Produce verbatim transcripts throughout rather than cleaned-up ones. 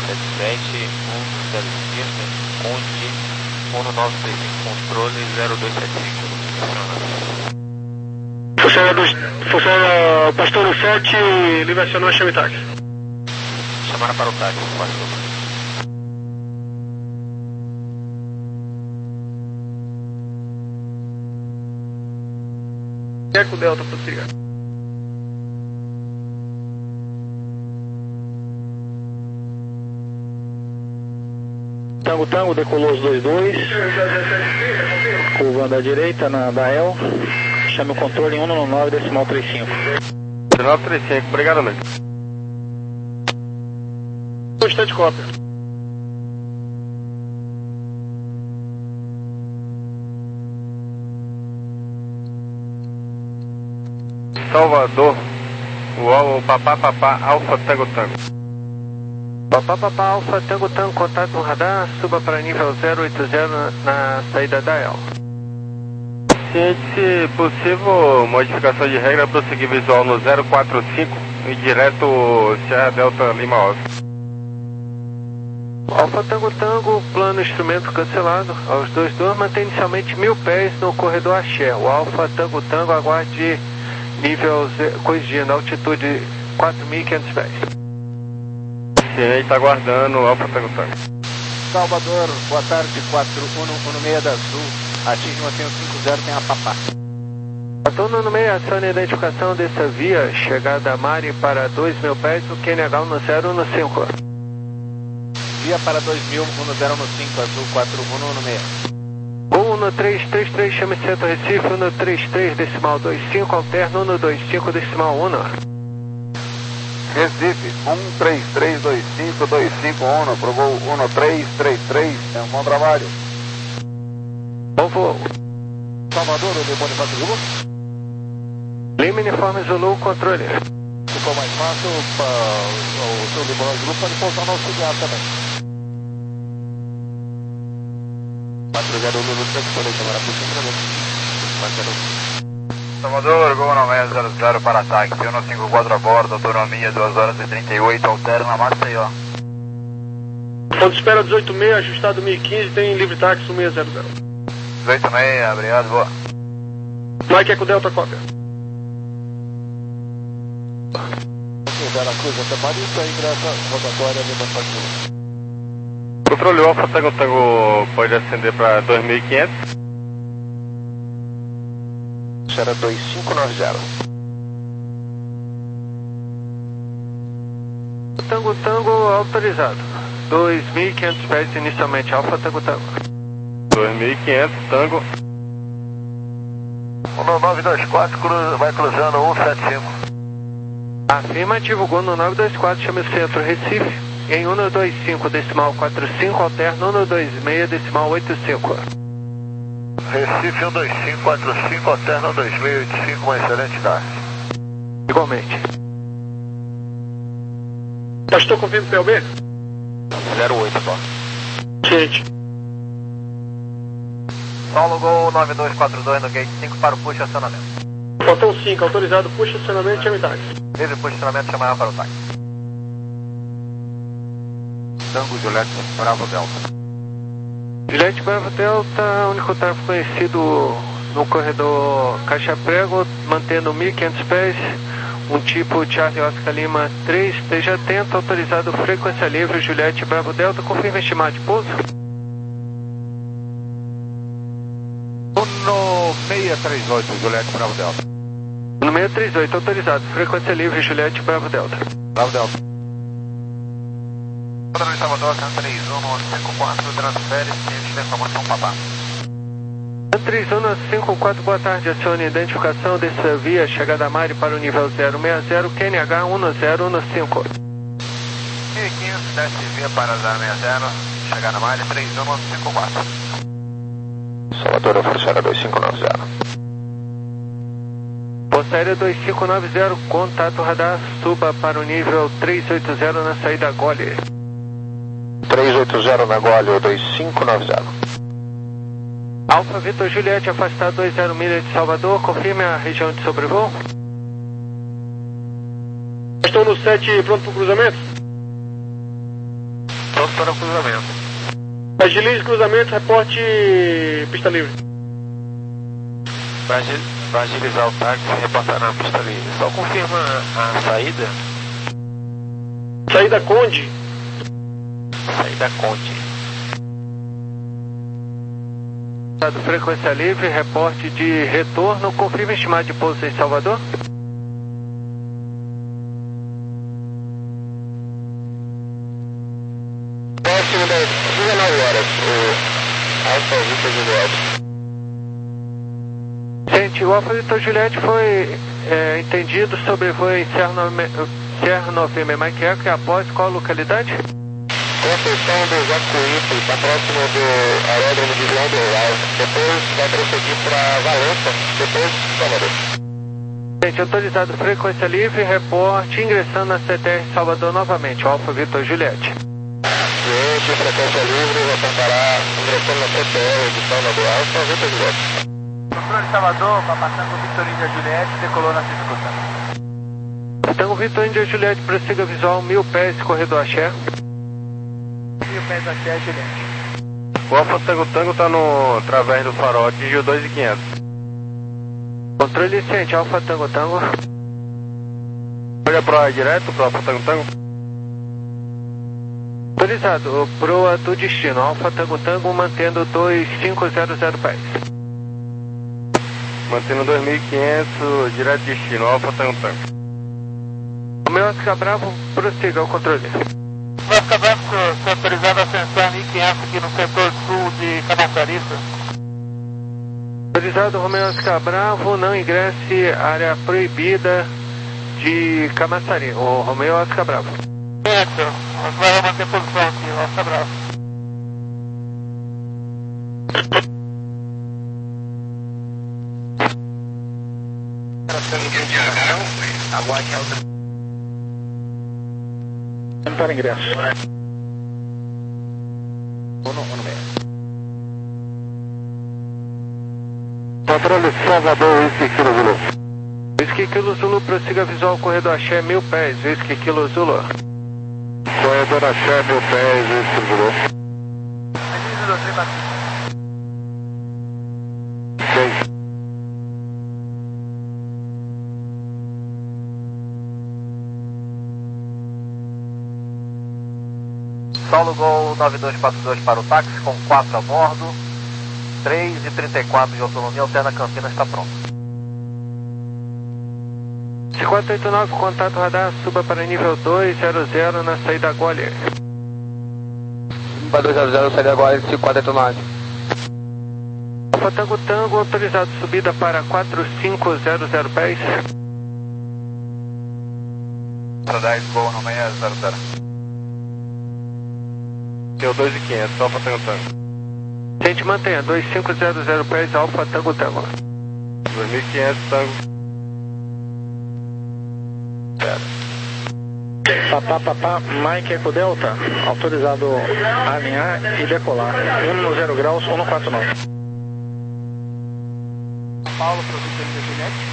sete sete, um zero cinco, Conde, um nove três cinco, controle zero dois sete cinco. Funciona Pastor sete, livre acionou, chame táxi. Chamaram para o táxi, pastor. Eco Delta, prossiga. Tango Tango, decolou os dois dois. Curvando à direita na da E L. Chame o controle um nove decimal trinta e cinco. nove três cinco, obrigado, amigo. Constante cópia. Salvador, o Papá Papá Alfa Tango Tango. Papá Papá Alfa Tango Tango, contato no radar, suba para nível zero oito zero na, na saída da E L. Se possível, modificação de regra, prosseguir visual no zero quatro cinco e direto Sierra Delta Lima Oscar. Alfa Tango Tango, plano instrumento cancelado. Aos dois dois, mantém inicialmente mil pés no corredor Axé. O Alfa Tango Tango aguarde nível corrigindo, altitude quatro mil e quinhentos pés. Sim, a gente está aguardando o Alfa Tango Tango. Salvador, boa tarde, quatro um um seis da Sul, atinge o cinco zero, tem a Papá. Estou no meio, aciona a identificação dessa via, chegada a Mari para dois mil pés, o Q N H no zero um cinco. Via para dois mil, um zero um cinco, Azul, quatro um um seis. um três três três, chame Centro Recife, um três três decimal dois cinco, alterno um dois cinco decimal um. Recife, um três três dois cinco dois cinco um, pro voo um três três três, é um bom trabalho. Bom voo. Salvador, o Limone Fácil Zulu? Lima Uniforme Zulu, controle. Se for mais fácil, o seu Limone Zulu pode pousar no auxiliar também. quatro zero Lulu, tranquilo, agora por cima. Salvador, Gol nove zero zero para táxi, um cinco quatro a bordo, autonomia duas horas e trinta e oito, alterna Maceió. Ponto de espera dezoito seis, ajustado mil e quinze, tem livre táxi um seis zero zero. dezoito seis, obrigado, boa. Mike Eco Delta, cópia. Vera Cruz até Marita, ingressa rotatória Lima Fácil. Controle Alfa Tango Tango pode ascender para dois mil e quinhentos. Será dois cinco nove zero. Tango Tango autorizado. dois mil e quinhentos pés inicialmente, Alfa Tango Tango. dois mil e quinhentos, Tango. um nove dois quatro, cru, vai cruzando um sete cinco. Afirmativo, Gol no nove dois quatro, chame o Centro Recife. Em um dois cinco decimal quatro cinco, alterno um dois seis decimal oito cinco. Recife um dois cinco quatro cinco, alterno um dois seis oito cinco, uma excelente tarde. Igualmente. Pastor, confirma o P L B? zero oito só. Ciente. Paulo Gol nove dois quatro dois no gate cinco para o push acionamento. Faltam cinco, autorizado, puxa acionamento, chame táxi. Livre push acionamento, chamar para o táxi. Tango Juliette, Bravo Delta. Juliette Bravo Delta, único tráfego conhecido no corredor Caixa Prego, mantendo mil e quinhentos pés, um tipo Charlie Oscar Lima três, esteja atento, autorizado frequência livre, Juliette Bravo Delta, confirma estimado de pouso. um seis três oito, Juliette Bravo Delta. No seis três oito, autorizado, frequência livre, Juliette Bravo Delta. Bravo Delta. Padrão Salvador, três um cinco quatro, transfere, ciente da informação Papá. três um cinco quatro, boa tarde, acione a identificação dessa via, chegada a Mari para o nível zero seis zero, Q N H um zero um cinco. mil e quinhentos, desce via para zero seis zero, chegada a Mari, três um cinco quatro. Salvador, Força dois cinco nove zero. Força Aérea dois cinco nove zero, contato radar, suba para o nível três oito zero na saída Gole. três oito zero na Gole, dois cinco nove zero. Alfa Vitor Juliette, afastado dois zero milha de Salvador, confirme a região de sobrevoo. Estou no sete, pronto para o cruzamento? para o cruzamento. Agilize cruzamento, reporte pista livre. Vai agilizar o táxi e reportar na pista livre. Só confirma a saída. Saída Conde. Saída Conde. Frequência livre, reporte de retorno, confirma estimado de pouso em Salvador. Próximo das dezenove horas, o Alfa Vitor Juliette. Gente, o Alfa Vitor Juliette foi é, entendido sobre voo em Sierra November Mike Echo e após qual localidade? Conceição do Jacuípe, está próximo do aeródromo de João do Real. Depois vai prosseguir para Valença, depois Salvador. Gente, autorizado frequência livre, reporte ingressando na C T R Salvador novamente, Alfa Vitor Juliette. Ciente, frequência livre, reportará ingressando na C T R de Salvador, Alfa Vitor Juliette. Controle Salvador, passando o Vitor Índia Juliette, decolou na escuta. Então, Vitor Índia Juliette, prossiga visual mil pés, corredor Axé. Mil pés Axé, Juliette. O Alfa Tango Tango está no através do farol, atingiu dois mil e quinhentos. Controle ciente, Alfa Tango Tango. Olha proa direto pro Alfa Tango Tango. Autorizado, proa do destino, Alfa Tango Tango, mantendo dois mil quinhentos pés. Mantendo dois mil e quinhentos, direto destino, Alfa Tango Tango. O meu Oscar Bravo, prossiga o controle. Oscar Bravo, foi autorizado a ascensão mil e quinhentos aqui no setor sul de Camaçariça. Autorizado, Romeo Oscar Bravo, não ingresse área proibida de Camaçari. O Romeo Oscar Bravo. Certo, vai manter posição aqui, Oscar Bravo. Para ingresso. Uno, uno meio. Controle Salvador, Whisky Kilo Zulu. Whisky Kilo Zulu, prossiga visual corredor Axé, mil pés, Whisky Kilo Zulu. Corredor Axé, mil pés, Whisky Zulu. Agilize do trem batido. Seis. Solo Gol nove dois quatro dois para o táxi, com quatro a bordo. três e trinta e quatro de autonomia, alterna Campinas, está pronto. C quatro oito nove, contato radar, suba para nível dois zero zero na saída Golier. Para dois zero zero, saída Golier, C quatro oito nove. Alfa Tango Tango, autorizado subida para quatro mil quinhentos pés. Para dez, Gol no seis zero zero. Deu dois mil e quinhentos, Alfa Tango Tango. Gente, mantenha, dois mil quinhentos pés, Alfa Tango Tango. dois mil e quinhentos, Tango. Papá, papá, Mike Eco Delta, autorizado a alinhar e decolar. um zero graus, um quatro nove. Paulo, para o Vitor Índia Juliette.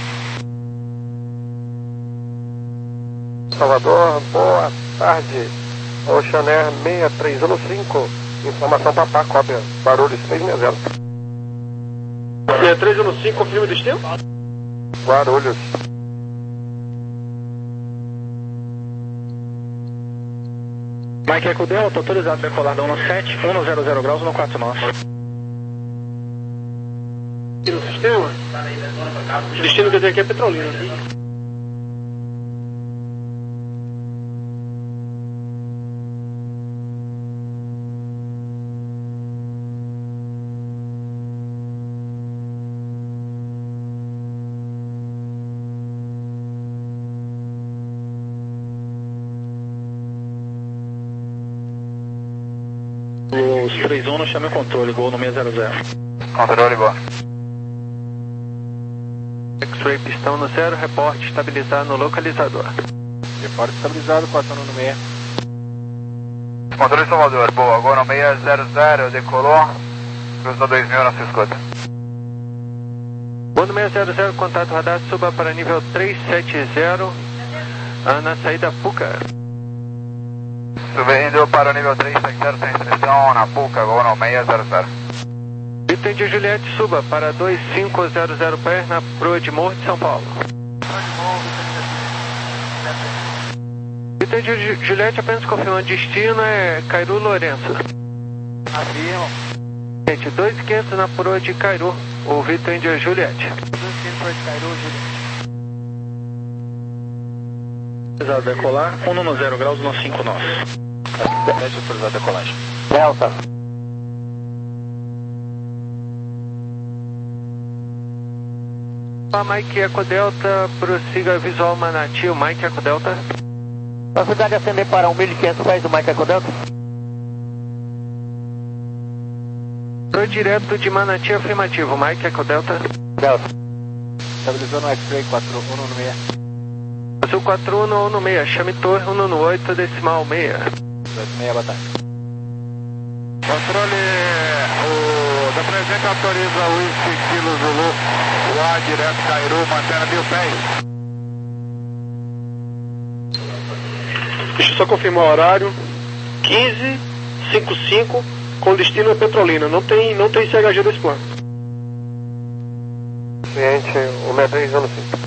Salvador, boa tarde. Oceanair seis três um cinco. Informação papá, cópia. Barulho seis seis zero. seis três um cinco, confirma o destino? Guarulhos. Mike Eco Delta, autorizado a decolar da um sete, um zero zero graus, um quatro nove. No sistema? O destino quer dizer que é Petrolina. Os três um, chame o controle, Gol no seis zero zero. Controle, boa. X-Ray pistão no zero, reporte estabilizado no localizador. Reporte estabilizado, quatro no seis. Controle Salvador, boa. Gol no seis zero zero, decolou. Cruzou dois mil na sua escuta. Gol no seis zero zero, contato radar, suba para nível trezentos e setenta, ah, na saída Puca. Subindo para o nível três, zero, sem restrição, na Puca, voo no seis zero zero. Vitor de Juliette, suba para dois cinco zero zero pés na proa de Morro de São Paulo. Vitor de Juliette, apenas confirmando destino, é Cairu Lourenço. Afirmo. Gente, dois mil e quinhentos na proa de Cairu, o Vitor de Juliette. dois mil e quinhentos proa de Cairu, Juliette. Autorizado a decolar, um zero graus, no cinco nós. Deixa autorizado a decolagem. Delta. Mike Eco Delta, prossiga visual Manati, o Mike Eco Delta. Facilidade de ascender para um mil e quinhentos pés do Mike Eco Delta. Pro direto de Manati, afirmativo, Mike Eco Delta. Delta. Estabilizou no X-Ray quatro um um seis. Azul quatro um um seis, chame torre um um oito decimal seis. seis, boa tarde. Controle, o da presente autoriza o Whisky Kilo Zulu, o A direto Cairu, mantendo mil pés. Deixa eu só confirmar o horário. quinze cinquenta e cinco, com destino a Petrolina. Não tem, não tem C H G desse plano. Cliente, um seis três um cinco.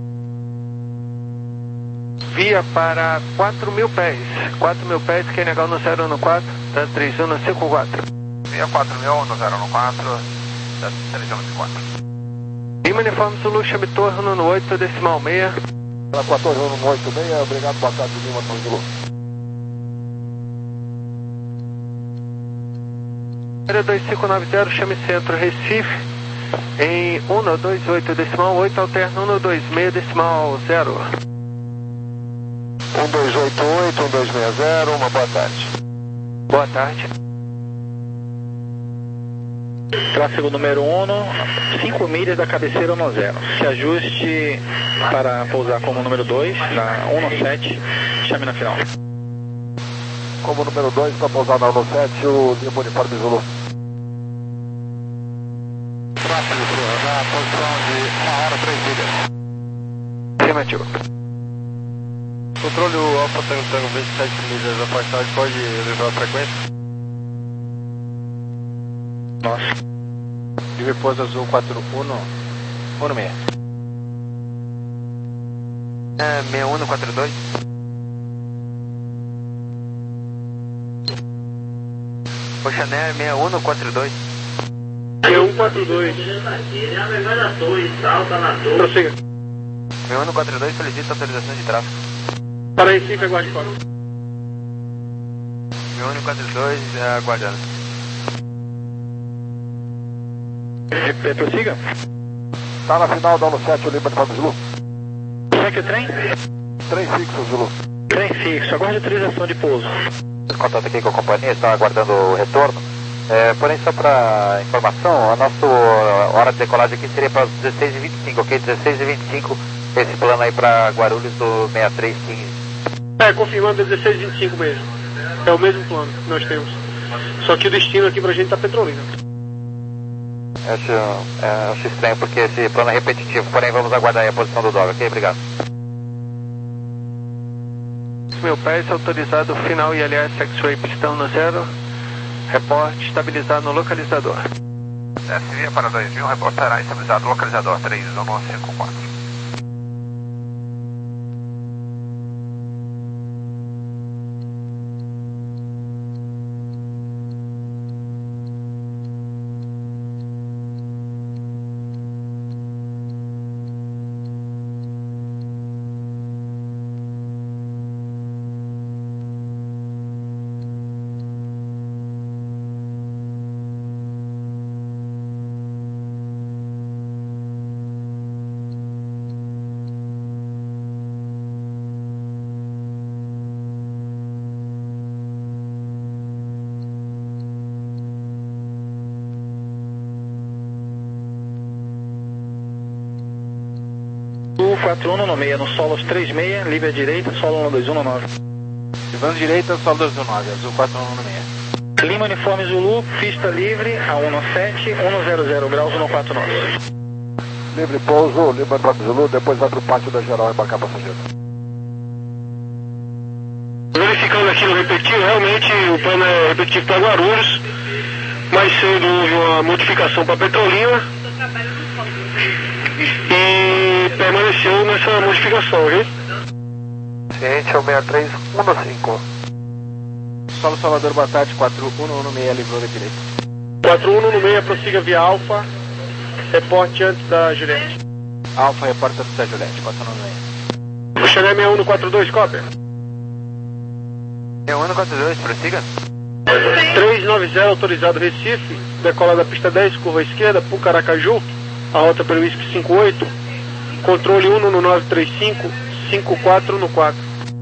Via para quatro mil pés. quatro mil pés, Q N H no zero um quatro, três um cinco quatro. Via quatro mil no zero um quatro, três um cinco quatro. Lima Uniforme Zulu, chame torre um um oito decimal seis. Para quatorze um oito seis, obrigado, boa tarde, Lima Uniforme Zulu. dois cinco nove zero, chame centro Recife em um dois oito decimal oito, alterna um dois seis decimal zero. um dois oito oito, um dois seis zero, uma boa tarde. Boa tarde. Tráfego número um, cinco milhas da cabeceira um zero. Se ajuste para pousar como número dois, na um sete, chame na final. Como número dois, para pousar na um sete, o Lima Uniforme Zulu. Tráfego na posição de uma hora, três milhas. Afirmativo. Controle o Alfa Tango Tango vinte e sete milhas afastado, pode levar a frequência? Nossa. De repouso azul quatro um um seis. É, seis um quatro dois. Oceaner seis um quatro dois. seis um quatro dois. Prossiga. seis um quatro dois, solicita autorização de tráfego. Para Recife, aguarde fora. seis um quatro dois, aguardando. É, prossiga. Está na final da um sete, o Lima Uniforme Zulu. Segue o trem? Trem fixo, Zulu. Trem fixo, aguarde autorização de pouso. Contato aqui com a companhia, está aguardando o retorno. É, porém, só para informação, a nossa hora de decolagem aqui seria para dezesseis e vinte e cinco, ok? dezesseis e vinte e cinco, esse plano aí para Guarulhos do seis três um cinco. É, confirmando dezesseis e vinte e cinco mesmo. É o mesmo plano que nós temos. Só que o destino aqui pra gente tá Petrolina. Acho, é, acho estranho porque esse plano é repetitivo, porém vamos aguardar aí a posição do dog, ok? Obrigado. Meu pés, autorizado final I L S X-Ray pistão no zero. Reporte estabilizado no localizador. S via para dois mil, reportará estabilizado no localizador três um cinco quatro. quatro um no seis, no solo três seis, livre à direita, solo um dois um nove. Levando direita, solo dois um nove, azul quatro um no seis. Lima Uniforme Zulu, pista livre a um sete, um zero zero graus, um quatro nove. Livre pouso, Lima Uniforme Zulu, depois vai para o pátio da geral embarcar passageiro. Verificando aqui no repetitivo, realmente o plano é repetitivo para Guarulhos. Mais cedo houve uma modificação para Petrolina e permaneceu nessa modificação, ok? Ciente, é o seis três um cinco. Solo Salvador, boa tarde, quatro um um seis, livrou da direita. quatro um um seis, prossiga via Alfa, reporte antes da Juliette. Alfa, reporte antes da Juliette, quatro um um seis. Vou chegar em seis um no quatro dois, cópia. seis um no quatro dois, prossiga. três nove zero, autorizado Recife, decola da pista dez, curva esquerda, Pucaracaju, a rota pelo Whisky cinco oito, controle um no nove três cinco, cinco quatro no quatro.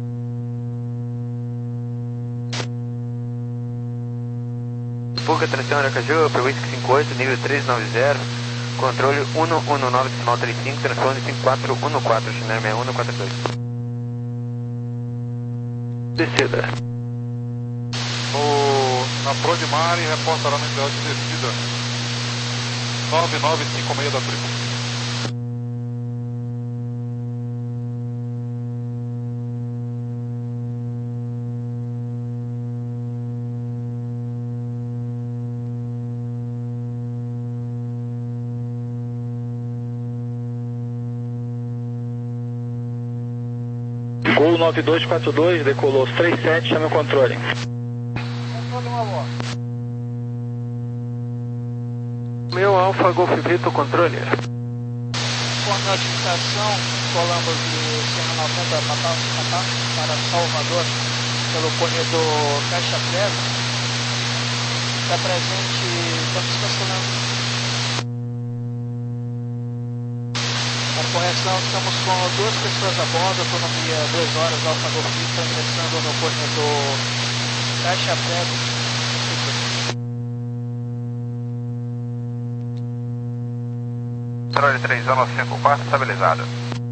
Puca, tração Aracaju, pelo Whisky cinco oito, nível três nove zero, controle um no um no nove três cinco, transpone cinco quatro um no quatro, Chinook seis um no quatro dois. Descida. No, na Prodimari, reporta lá no ideal de descida nove nove cinco seis da Tribo. Gol nove dois quatro dois, decolou três sete, chama o controle. Meu Alfa Golf Vitor, controle. Com notificação, Colombo de Serra noventa para, para Salvador, pelo corredor Caixa Prego, está presente, estamos cancelando. A correção, estamos com duas pessoas a bordo, autonomia duas horas, Alfa Golf Vitor, ingressando no corredor Caixa Prego. Controle três um cinco quatro, estabilizado.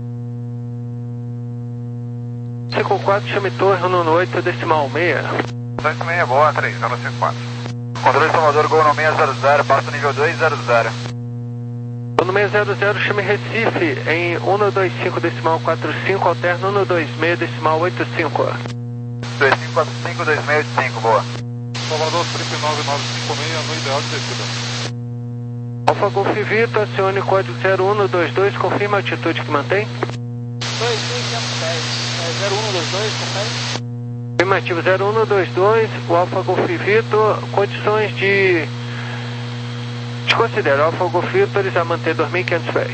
cinco quatro, chame torre um no oito, decimal seis. oito seis, boa, três um cinco quatro. Controle Salvador, Gol no seis zero zero, passo nível dois zero zero. Gol no seis zero zero, chame Recife em um no dois cinco, decimal quatro cinco, alterno um no dois seis, decimal oito cinco. dois cinco quatro cinco, dois seis oito cinco, boa. Salvador, trip nove nove cinco seis, no ideal de descida. Alfa Golf Vitor, acione código zero um no dois dois, confirma a altitude que mantém. dois mil quinhentos e dez, é zero um no dois dois, confere? Afirmativo zero um no dois dois, o Alfa Golf Vitor, condições de... Desconsidera, o Alfa Golf Vitor a manter dois mil e quinhentos pés.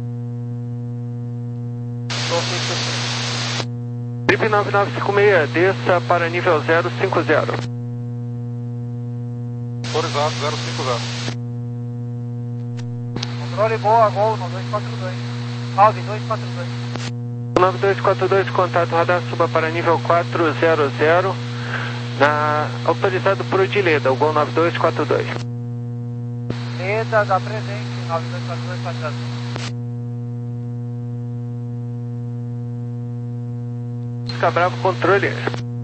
Trip nove nove cinco seis, desça para nível zero cinco zero. Autorizado, zero cinco zero. Controle boa, Gol no dois quatro dois. nove dois quatro dois. nove dois quatro dois, contato radar, suba para nível quatro zero zero, na, autorizado por Odileda, o Gol nove dois quatro dois. Leda, dá presente, nove dois quatro dois quatro zero. Bravo, controle.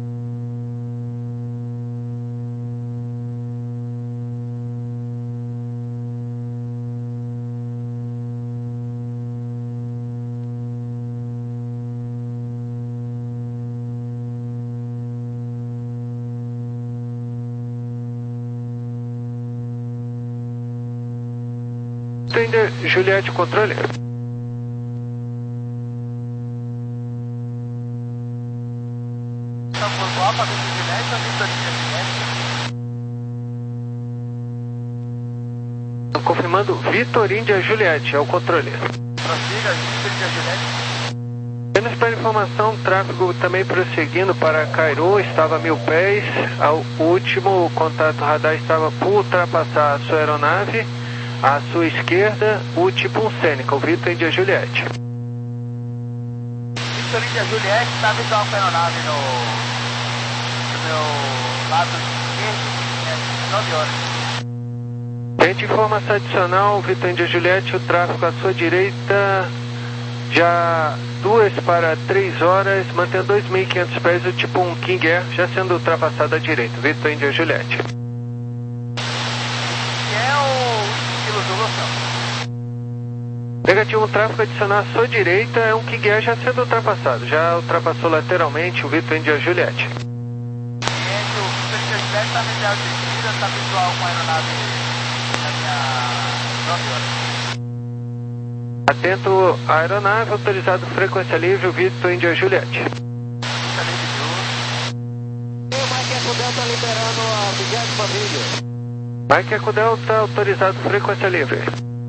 Entende, Juliette, controle. Confirmando, Vitor Índia Juliette, é o controle. Prossiga, Vitor Índia Juliette. Menos para informação, tráfego também prosseguindo para Cairu, estava a mil pés. O último contato radar estava por ultrapassar a sua aeronave. À sua esquerda, o tipo um Sêneca, o Vitor Índia Juliette. Vitor Índia Juliette, está visual com a aeronave no, no meu lado esquerdo, é nove horas. Tente informação adicional, Vitor Índia Juliette, o tráfego à sua direita, já duas para três horas, mantendo dois mil e quinhentos pés, o tipo um King Air, já sendo ultrapassado à direita, Vitor Índia Juliette. Negativo, um tráfego adicional à sua direita é um King Air já sendo ultrapassado. Já ultrapassou lateralmente o Vitor Índia Juliette. está no ideal de descida, está visual com a aeronave na minha nove horas. Atento à aeronave, autorizado frequência livre, Victor India Juliette. Mike Eco Delta liberando a vigésima milha. Mike Eco Delta, autorizado frequência livre.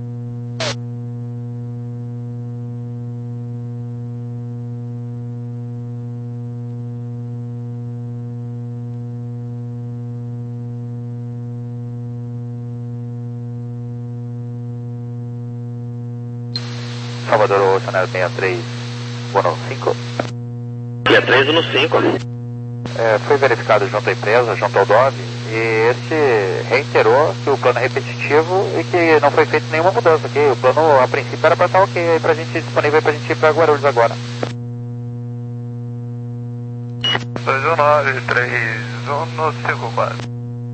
Salvador Oceanário sessenta e três, Bono cinco. sessenta e três no cinco. É, foi verificado junto à empresa, junto ao D O V, e este reiterou que o plano é repetitivo e que não foi feita nenhuma mudança, que o plano a princípio era para estar ok aí pra gente, disponível para a gente ir para Guarulhos agora. dois um nove, três um cinco quatro.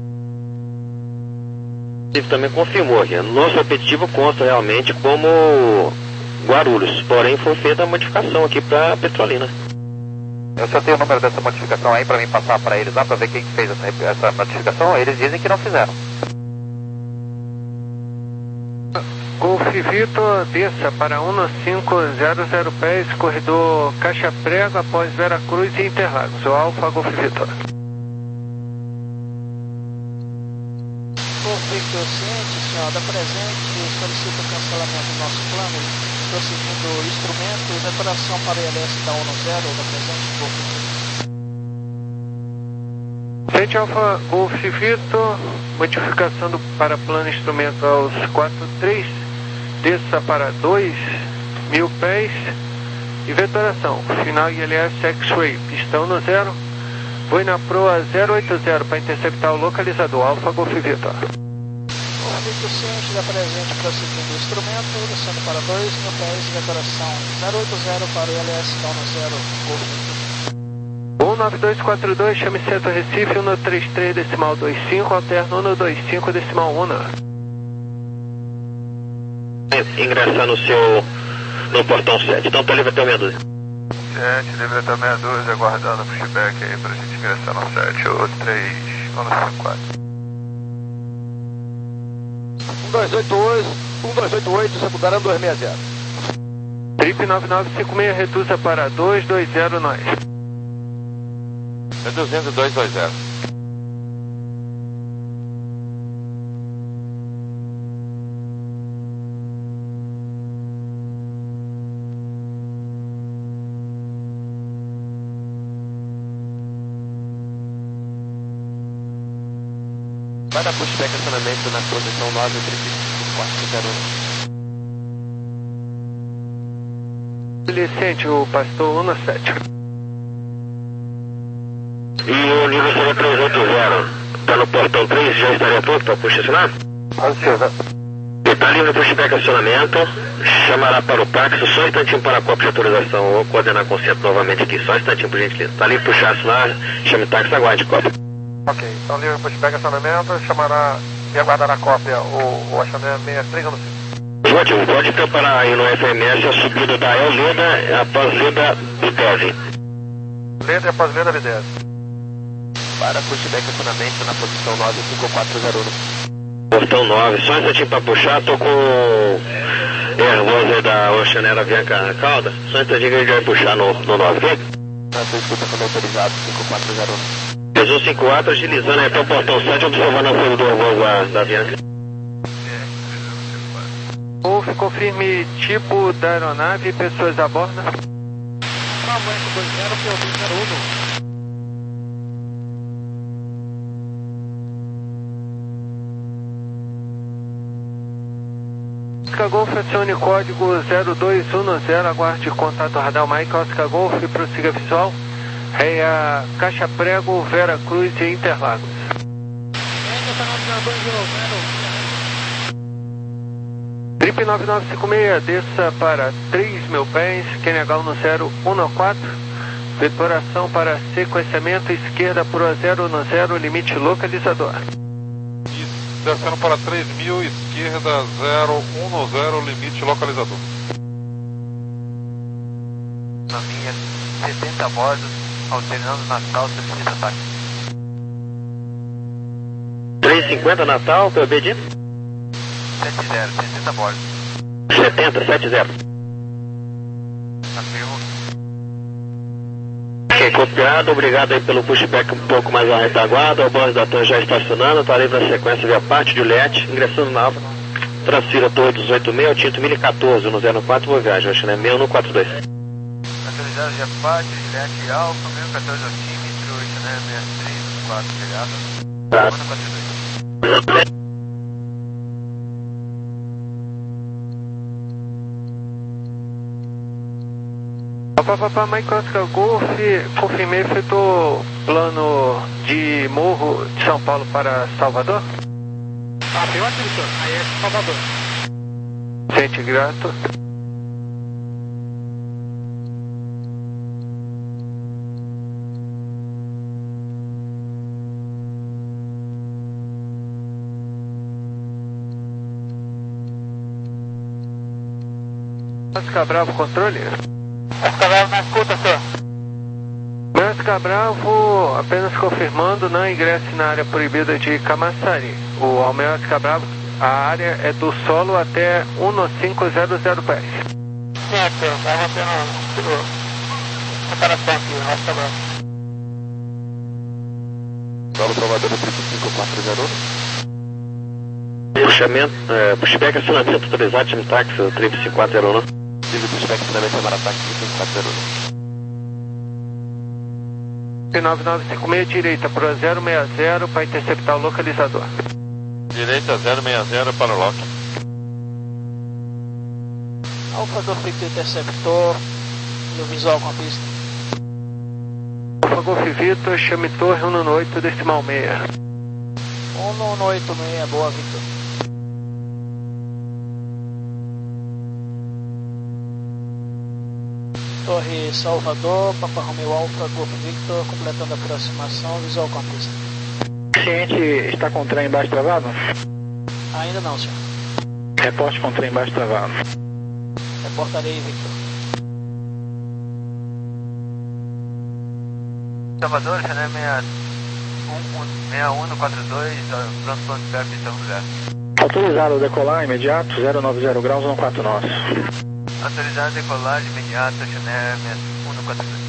Também confirmou aqui, nosso repetitivo consta realmente como Guarulhos, porém foi feita a modificação aqui para Petrolina. Eu só tenho o número dessa modificação aí para mim passar para eles lá, para ver quem fez essa, essa modificação. Eles dizem que não fizeram. Golf Vitor, desça para um cinco zero zero pés, corredor Caixa Prego, após Vera Cruz e Interlagos. O Alfa Golf Vitor. Golf Victor ciente, senhor, da presente, solicita o cancelamento do nosso plano. Prosseguindo o instrumento, detonação para I L S da um zero, da presente Golf Victor. Frente Alfa Golf Vitor, modificação do, para plano instrumento aos quatro três, desça para dois mil pés e vetoração. Final I L S X-Ray, pistão no zero, voe na proa zero oito zero para interceptar o localizador Alfa Golf Vitor. Victor ciente da presente, prosseguindo o instrumento, descendo para dois mil pés, vetoração zero oito zero para I L S da um zero, Golf Victor. um nove dois quatro dois, chame centro Recife, um três três decimal dois cinco, alterno um dois cinco decimal um. Ingressar no seu, no portão sete, então tá livre até o meia dúzia. Gente, livre até meia dúzia, aguardando o pushback aí pra gente ingressar no sete, o três um cinco quatro. um dois oito oito, um dois oito oito, secundária dois seis zero. Trip nove nove cinco seis, reduza para dois dois zero nós. Reduzindo dois dois zero. Vai dar pushback acionamento na posição nove três cinco quatro zero. Licente, o pastor um sete. E o nível seria três oito zero, tá no portão três, já estaria pronto para puxar acionar? Positivo. Está livre o pushback acionamento, chamará para o táxi, só um instantinho para a cópia de autorização, vou coordenar com o centro novamente aqui, só um instantinho por gentileza. Está livre puxar acionar, chame táxi, aguarde cópia. Ok, então livre pushback acionamento, chamará e aguardará a cópia o, o acionamento sessenta e três no cinco. Ótimo, pode preparar aí no F M S a subida da El Leda após Leda do Deve. Leda após Leda Videz. Para pushback acionamento na posição nove cinco quatro zero. Portão nove, só um instantinho para puxar, tô com o Airvoice da Oceanera Bianca Calda, só um instantinho que a gente vai puxar no, no nove, ok? Nossa escuta como autorizado, cinco quatro zero. um cinco quatro, agilizando aí até o portão sete, observando a saída do Airvoice da, da Bianca. Golf, confirme tipo da aeronave e pessoas a bordo. Aumento dois zero, P O B zero um. Oscar Golf, acione código zero dois um zero, aguarde contato radar Mike Oscar Golf, prossiga visual, Reia Caixa Prego, Vera Cruz e Interlagos. Trip nove nove cinco seis, desça para três mil pés, Kenegal no zero um quatro, vetoração para sequenciamento, esquerda pro zero um zero, limite localizador. Descendo para três mil, esquerda zero um zero, limite localizador. Na minha, setenta bordos, alternando Natal, Sexta Táxi. cinquenta Natal, P B de? setenta, setenta bordo. setenta, setenta. Ok, copiado, obrigado aí pelo pushback um pouco mais à retaguarda, o bônus da T A M já estacionando, está livre na sequência via parte, Juliette, ingressando na Alfa, transfira Torre dezoito seis, ao Tinto mil e quatorze, no zero quatro, boa viagem, acho que é seis um quatro dois. Autorizado via parte, Juliette Alfa, mil e quatorze altímetro, Chanel sessenta e três, quatro, obrigado. Tá. um quatro dois. Papapá, Mike Oscar Golf, confirmei feito o plano de morro de São Paulo para Salvador? Ah, tem ótimo, senhor. Aí é Salvador. Gente, grato. Oscar Bravo, controle? Oscar Bravo na escuta, senhor. Oscar Bravo, apenas confirmando, não ingresse na área proibida de Camaçari. O Almir Oscar Bravo, a área é do solo até um cinco zero zero pés. Sim, senhor. Vai mantendo separação aqui, Oscar Bravo. Solo Salvador no triplo cinco quatro zero. Puxamento, é, pushback acionamento autorizado, time táxi, triplo cinco quatro zero um. Tive pushback acionamento Marataque triplo cinco quatro zero um. P nove nove cinco seis, direita para zero seis zero para interceptar o localizador. Direita zero seis zero para o lock. Alfa do Frito interceptor e o visual com a pista. Alfa Golf Vitor, chame Torre um nove oito decimal seis. um nove oito seis, boa, Victor. Torre Salvador, Papa Romeo Alfa, Golf Victor, completando a aproximação, visual com a pista. O cliente está com o trem embaixo travado? Ainda não, senhor. Reporte com o trem embaixo travado. Reportarei, Victor. Salvador, Chanel sessenta e um quatro dois, pronto, pronto, perto de São José. Autorizado decolar imediato, zero nove zero graus, um quatro nós. Autorizado decolagem imediata, Chanel sessenta e um quatro dois.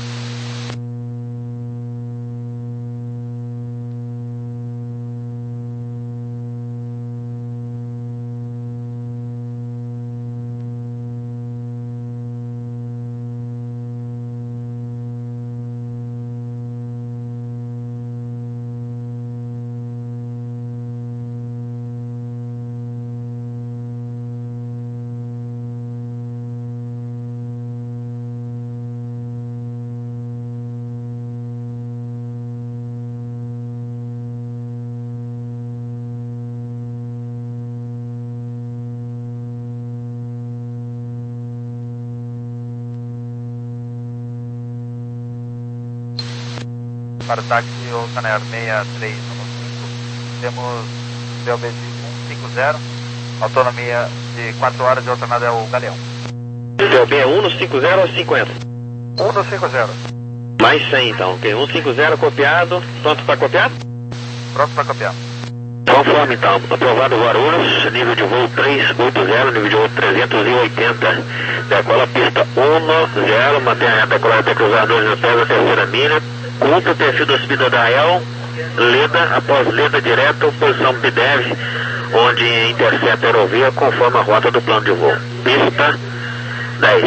Para o táxi ou Caner seis três um cinco, temos D O B de cento e cinquenta, autonomia de quatro horas e alternada é o Galeão. D O B é um cinco zero ou cinquenta? um cinco zero. Mais cem então, ok. um cinco zero copiado, pronto para copiar? Pronto para copiar. Conforme então, aprovado Guarulhos, nível de voo trezentos e oitenta, nível de voo trezentos e oitenta. Decola a pista um zero, mantém a reta decolada até cruzar dois no pé da terceira milha. Cumpre o perfil da subida da El, Leda, após Leda direto, posição B D E V, onde intercepta a aerovia conforme a rota do plano de voo. Pista dez.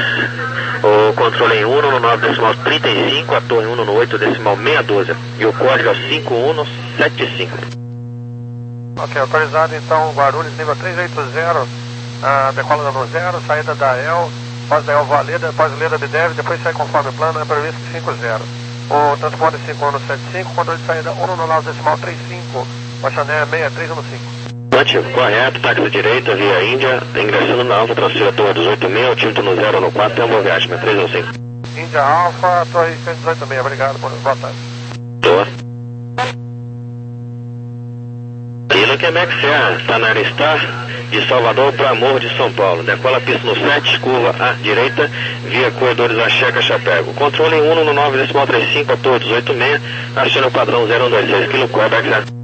O controle em um nove decimal trinta e cinco, a torre um oito decimal seis doze e o código é cinco um sete cinco. Ok, autorizado então Guarulhos, nível trezentos e oitenta, uh, decola da zero, saída da El, pós da El voa Leda, após Leda B D E V, depois sai conforme o plano, é previsto cinco zero. O transporte cinco um sete cinco, controle de saída um nove decimal trinta e cinco, o Chanel seis três um cinco. Ativo, correto, táxi direita, via Índia, ingressando na Alfa, transfira Torre dezoito seis, o título no zero no quatro, tem uma boa viagem, três um cinco. Índia Alfa, Torre dezoito seis, obrigado, boa tarde. Boa. E no Quebec Serra, está na área Star, de Salvador para Morro de São Paulo. Decola a pista no sete, curva à direita, via corredores Axé Cachapego. Controle em um nove decimal trinta e cinco, a Torre dezoito seis, aciona o padrão zero um dois seis, quilo Quebec Serra.